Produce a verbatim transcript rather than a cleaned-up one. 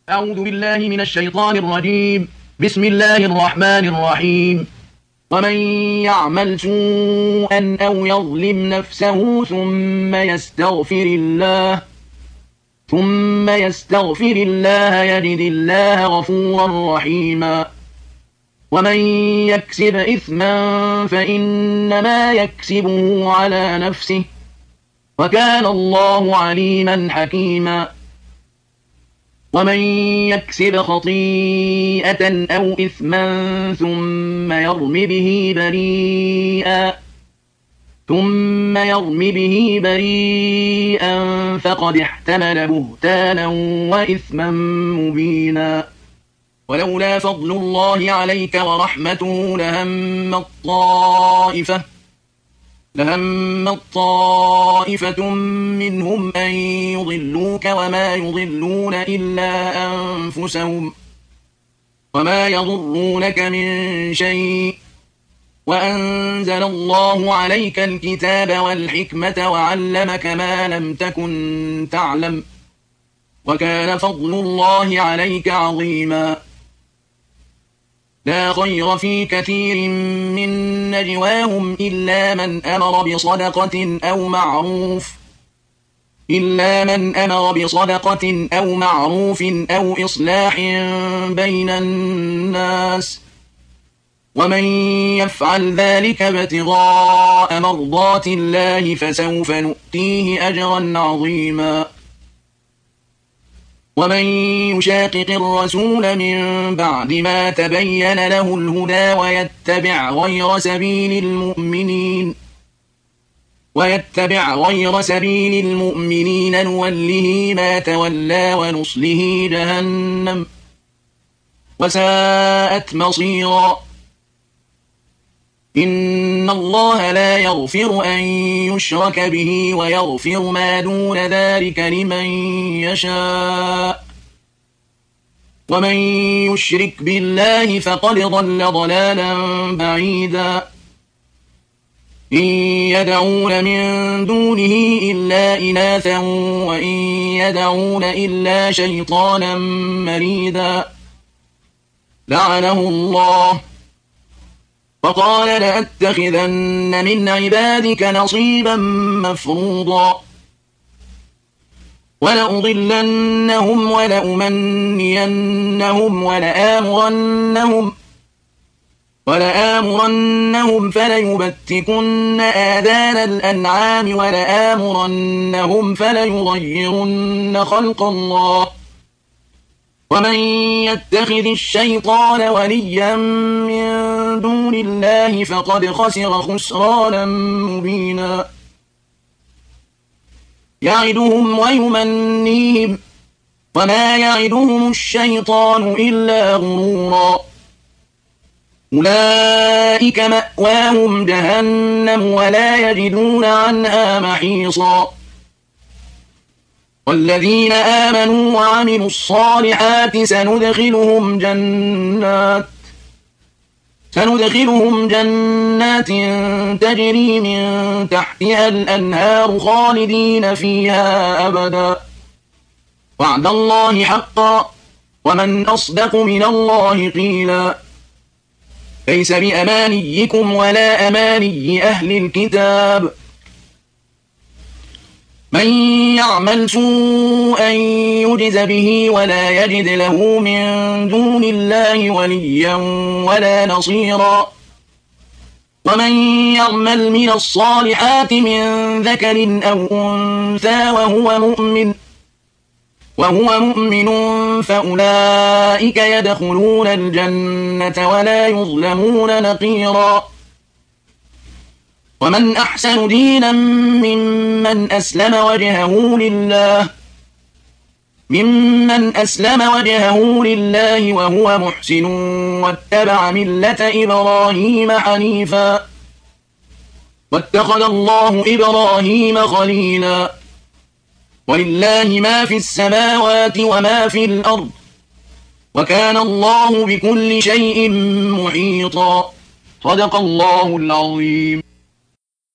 أعوذ بالله من الشيطان الرجيم. بسم الله الرحمن الرحيم. ومن يعمل سوءا أو يظلم نفسه ثم يستغفر الله ثم يستغفر الله يجد الله غفورا رحيما. ومن يكسب إثما فإنما يكسبه على نفسه وكان الله عليما حكيما. ومن يكسب خطيئة أو إثما ثم يرم به بريئا ثم يرم به بريئا فقد احتمل بهتانا وإثما مبينا. ولولا فضل الله عليك ورحمته لهم الطائفة لهم الطائفة منهم أن يضلوك وما يضلون إلا أنفسهم وما يضرونك من شيء وأنزل الله عليك الكتاب والحكمة وعلمك ما لم تكن تعلم وكان فضل الله عليك عظيما. لا خير في كثير من نجواهم إلا من أمر بصدقة أو معروف إلا من أمر بصدقة أو معروف أو إصلاح بين الناس ومن يفعل ذلك ابتغاء مرضات الله فسوف نؤتيه أجرا عظيما. ومن يشاقق الرسول من بعد ما تبين له الهدى ويتبع غير سبيل المؤمنين ويتبع غير سبيل المؤمنين نوله ما تولى ونصله جهنم وساءت مصيرا. إن الله لا يغفر أن يشرك به ويغفر ما دون ذلك لمن يشاء ومن يشرك بالله فقد ضل ضلالا بعيدا. إن يدعون من دونه إلا إناثا وإن يدعون إلا شيطانا مريدا لعنه الله وقال لأتخذن من عبادك نصيبا مفروضا ولأضلنهم ولأمنينهم ولآمرنهم ولآمرنهم فليبتكن آذان الأنعام ولآمرنهم فليغيرن خلق الله ومن يتخذ الشيطان وليا من دون الله فقد خسر خسرانا مبينا. يعدهم ويمنيهم وما يعدهم الشيطان إلا غرورا. أولئك مأواهم جهنم ولا يجدون عنها محيصا. والذين آمنوا وعملوا الصالحات سندخلهم جنات سندخلهم جنات تجري من تحتها الأنهار خالدين فيها أبدا وعد الله حقا ومن أصدق من الله قيلا. ليس بأمانيكم ولا أماني أهل الكتاب. من يعمل سوءا يجز به ولا يجد له من دون الله وليا ولا نصيرا. ومن يعمل من الصالحات من ذكر أو أنثى وهو مؤمن وهو مؤمن فأولئك يدخلون الجنة ولا يظلمون نقيرا. ومن أحسن دينا ممن أسلم وجهه لله ممن أسلم وجهه لله وهو محسن واتبع ملة إبراهيم حنيفا واتخذ الله إبراهيم خليلا. ولله ما في السماوات وما في الأرض وكان الله بكل شيء محيطا. صدق الله العظيم.